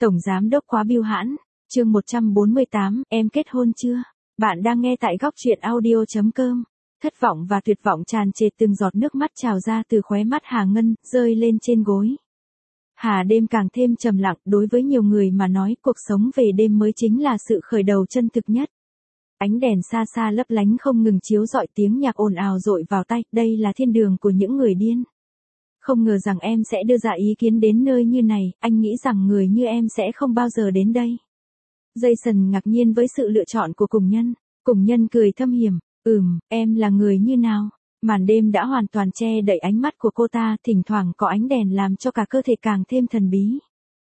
Tổng giám đốc quá bưu hãn. Chương 148, em kết hôn chưa? Bạn đang nghe tại góc truyện audio.com. Thất vọng và tuyệt vọng tràn trề, từng giọt nước mắt trào ra từ khóe mắt Hà Ngân, rơi lên trên gối. Hà đêm càng thêm trầm lặng, đối với nhiều người mà nói, cuộc sống về đêm mới chính là sự khởi đầu chân thực nhất. Ánh đèn xa xa lấp lánh không ngừng chiếu rọi, tiếng nhạc ồn ào dội vào tai, đây là thiên đường của những người điên. Không ngờ rằng em sẽ đưa ra ý kiến đến nơi như này, anh nghĩ rằng người như em sẽ không bao giờ đến đây. Jason ngạc nhiên với sự lựa chọn của Cùng Nhân. Cùng Nhân cười thâm hiểm, em là người như nào? Màn đêm đã hoàn toàn che đậy ánh mắt của cô ta, thỉnh thoảng có ánh đèn làm cho cả cơ thể càng thêm thần bí.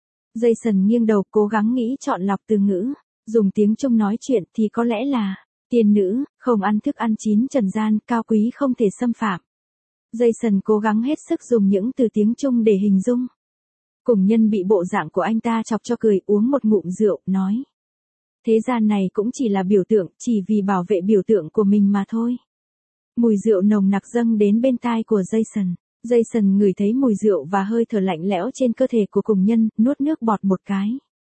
Jason nghiêng đầu cố gắng nghĩ chọn lọc từ ngữ, dùng tiếng Trung nói chuyện thì có lẽ là, tiên nữ, không ăn thức ăn chín trần gian, cao quý không thể xâm phạm. Jason cố gắng hết sức dùng những từ tiếng Trung để hình dung. Cùng Nhân bị bộ dạng của anh ta chọc cho cười, uống một ngụm rượu, nói. Thế gian này cũng chỉ là biểu tượng, chỉ vì bảo vệ biểu tượng của mình mà thôi. Mùi rượu nồng nặc dâng đến bên tai của Jason. Jason ngửi thấy mùi rượu và hơi thở lạnh lẽo trên cơ thể của Cùng Nhân, nuốt nước bọt một cái.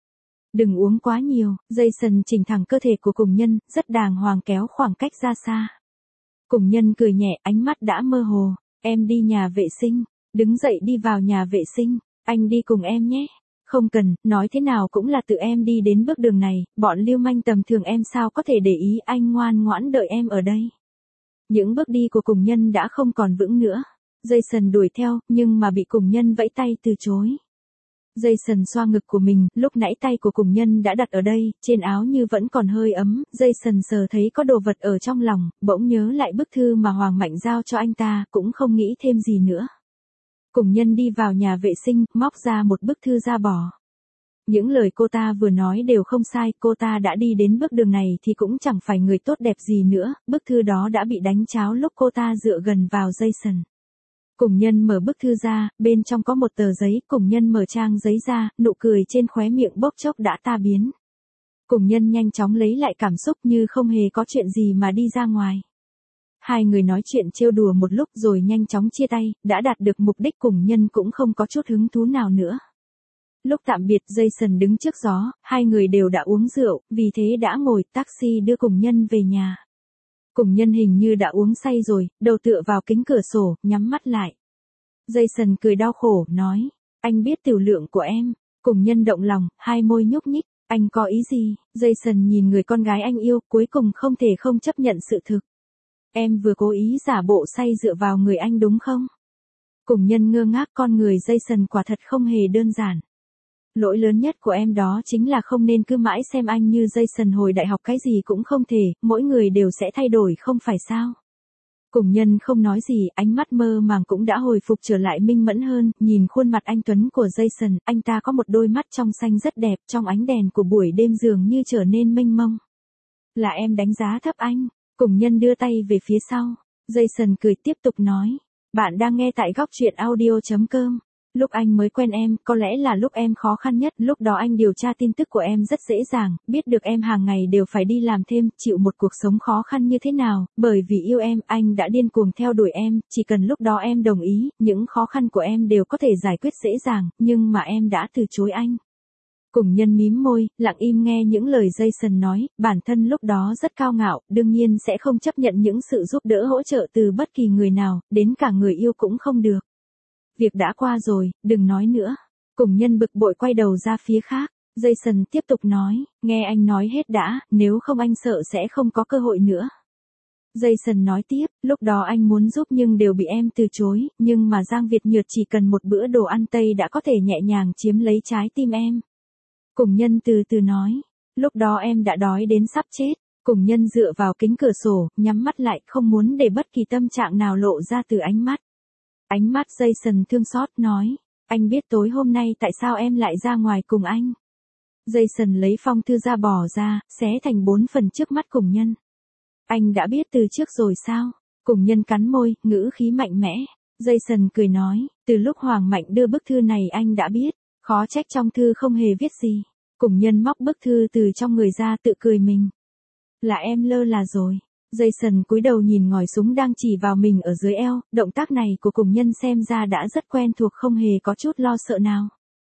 Đừng uống quá nhiều, Jason chỉnh thẳng cơ thể của Cùng Nhân, rất đàng hoàng kéo khoảng cách ra xa. Cùng Nhân cười nhẹ, ánh mắt đã mơ hồ. Em đi nhà vệ sinh, đứng dậy đi vào nhà vệ sinh, anh đi cùng em nhé. Không cần, nói thế nào cũng là tự em đi đến bước đường này, bọn lưu manh tầm thường em sao có thể để ý, anh ngoan ngoãn đợi em ở đây. Những bước đi của Cùng Nhân đã không còn vững nữa. Jason đuổi theo, nhưng mà bị Cùng Nhân vẫy tay từ chối. Jason xoa ngực của mình, lúc nãy tay của Cùng Nhân đã đặt ở đây, trên áo như vẫn còn hơi ấm, Jason sờ thấy có đồ vật ở trong lòng, bỗng nhớ lại bức thư mà Hoàng Mạnh giao cho anh ta, cũng không nghĩ thêm gì nữa. Cùng Nhân đi vào nhà vệ sinh, móc ra một bức thư ra bỏ. Những lời cô ta vừa nói đều không sai, cô ta đã đi đến bước đường này thì cũng chẳng phải người tốt đẹp gì nữa, bức thư đó đã bị đánh tráo lúc cô ta dựa gần vào Jason. Cùng Nhân mở bức thư ra, bên trong có một tờ giấy, Cùng Nhân mở trang giấy ra, nụ cười trên khóe miệng bốc chốc đã tan biến. Cùng Nhân nhanh chóng lấy lại cảm xúc như không hề có chuyện gì mà đi ra ngoài. Hai người nói chuyện trêu đùa một lúc rồi nhanh chóng chia tay, đã đạt được mục đích. Cùng Nhân cũng không có chút hứng thú nào nữa. Lúc tạm biệt, Jason đứng trước gió, hai người đều đã uống rượu, vì thế đã ngồi taxi đưa Cùng Nhân về nhà. Cùng Nhân hình như đã uống say rồi, đầu tựa vào kính cửa sổ, nhắm mắt lại. Jason cười đau khổ, nói, anh biết tiểu lượng của em. Cùng Nhân động lòng, hai môi nhúc nhích, anh có ý gì? Jason nhìn người con gái anh yêu, cuối cùng không thể không chấp nhận sự thực. Em vừa cố ý giả bộ say dựa vào người anh đúng không? Cùng Nhân ngơ ngác, con người Jason quả thật không hề đơn giản. Lỗi lớn nhất của em đó chính là không nên cứ mãi xem anh như Jason hồi đại học, cái gì cũng không thể, mỗi người đều sẽ thay đổi không phải sao? Cùng Nhân không nói gì, ánh mắt mơ màng cũng đã hồi phục trở lại minh mẫn hơn, nhìn khuôn mặt anh tuấn của Jason, anh ta có một đôi mắt trong xanh rất đẹp, trong ánh đèn của buổi đêm dường như trở nên mênh mông. Là em đánh giá thấp anh. Cùng Nhân đưa tay về phía sau. Jason cười tiếp tục nói. Bạn đang nghe tại góc truyện audio.com. Lúc anh mới quen em, có lẽ là lúc em khó khăn nhất, lúc đó anh điều tra tin tức của em rất dễ dàng, biết được em hàng ngày đều phải đi làm thêm, chịu một cuộc sống khó khăn như thế nào, bởi vì yêu em, anh đã điên cuồng theo đuổi em, chỉ cần lúc đó em đồng ý, những khó khăn của em đều có thể giải quyết dễ dàng, nhưng mà em đã từ chối anh. Cùng Nhân mím môi, lặng im nghe những lời Jason nói, bản thân lúc đó rất cao ngạo, đương nhiên sẽ không chấp nhận những sự giúp đỡ hỗ trợ từ bất kỳ người nào, đến cả người yêu cũng không được. Việc đã qua rồi, đừng nói nữa. Cùng Nhân bực bội quay đầu ra phía khác. Jason tiếp tục nói, nghe anh nói hết đã, nếu không anh sợ sẽ không có cơ hội nữa. Jason nói tiếp, lúc đó anh muốn giúp nhưng đều bị em từ chối, nhưng mà Giang Việt Nhược chỉ cần một bữa đồ ăn Tây đã có thể nhẹ nhàng chiếm lấy trái tim em. Cùng Nhân từ từ nói, lúc đó em đã đói đến sắp chết. Cùng Nhân dựa vào kính cửa sổ, nhắm mắt lại, không muốn để bất kỳ tâm trạng nào lộ ra từ ánh mắt. Ánh mắt Jason thương xót, nói, anh biết tối hôm nay tại sao em lại ra ngoài cùng anh. Jason lấy phong thư ra bỏ ra, xé thành 4 phần trước mắt Cùng Nhân. Anh đã biết từ trước rồi sao? Cùng Nhân cắn môi, ngữ khí mạnh mẽ. Jason cười nói, từ lúc Hoàng Mạnh đưa bức thư này anh đã biết, khó trách trong thư không hề viết gì. Cùng Nhân móc bức thư từ trong người ra, tự cười mình. Là em lơ là rồi. Jason cúi đầu nhìn ngòi súng đang chỉ vào mình ở dưới eo, động tác này của Cùng Nhân xem ra đã rất quen thuộc, không hề có chút lo sợ nào.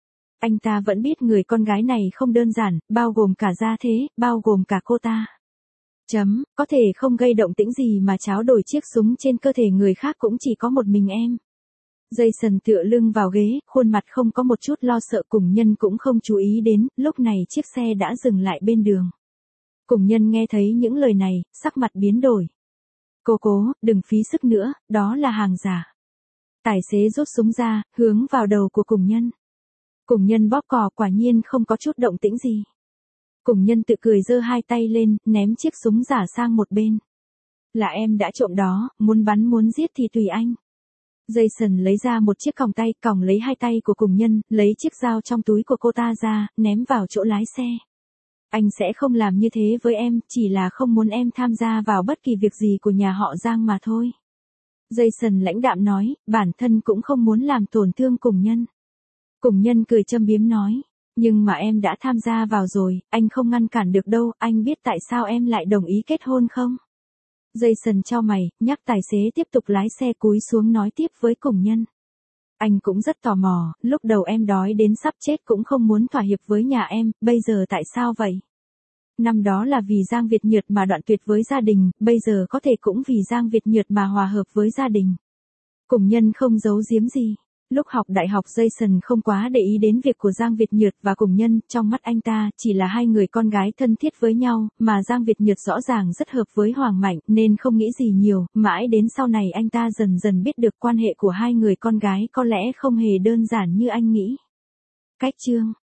Anh ta vẫn biết người con gái này không đơn giản, bao gồm cả gia thế, bao gồm cả cô ta. Có thể không gây động tĩnh gì mà tráo đổi chiếc súng trên cơ thể người khác cũng chỉ có một mình em. Jason tựa lưng vào ghế, khuôn mặt không có một chút lo sợ, cùng nhân cũng không chú ý đến, lúc này chiếc xe đã dừng lại bên đường. Cùng nhân nghe thấy những lời này, sắc mặt biến đổi. Cô cố, đừng phí sức nữa, đó là hàng giả. Tài xế rút súng ra, hướng vào đầu của cùng nhân. Cùng nhân bóp cò, quả nhiên không có chút động tĩnh gì. Cùng nhân tự cười giơ hai tay lên, ném chiếc súng giả sang một bên. Là em đã trộm đó, muốn bắn muốn giết thì tùy anh. Jason lấy ra một chiếc còng tay, còng lấy hai tay của cùng nhân, lấy chiếc dao trong túi của cô ta ra, ném vào chỗ lái xe. Anh sẽ không làm như thế với em, chỉ là không muốn em tham gia vào bất kỳ việc gì của nhà họ Giang mà thôi. Jason lãnh đạm nói, bản thân cũng không muốn làm tổn thương cùng nhân. Cùng nhân cười châm biếm nói, nhưng mà em đã tham gia vào rồi, anh không ngăn cản được đâu, anh biết tại sao em lại đồng ý kết hôn không? Jason chau mày, nhắc tài xế tiếp tục lái xe cúi xuống nói tiếp với cùng nhân. Anh cũng rất tò mò, lúc đầu em đói đến sắp chết cũng không muốn thỏa hiệp với nhà em, bây giờ tại sao vậy? Năm đó là vì Giang Việt Nhược mà đoạn tuyệt với gia đình, bây giờ có thể cũng vì Giang Việt Nhược mà hòa hợp với gia đình. Cùng nhân không giấu giếm gì. Lúc học đại học Jason không quá để ý đến việc của Giang Việt Nhược và cùng nhân, trong mắt anh ta chỉ là hai người con gái thân thiết với nhau, mà Giang Việt Nhược rõ ràng rất hợp với Hoàng Mạnh nên không nghĩ gì nhiều, mãi đến sau này anh ta dần dần biết được quan hệ của hai người con gái có lẽ không hề đơn giản như anh nghĩ. Cách chương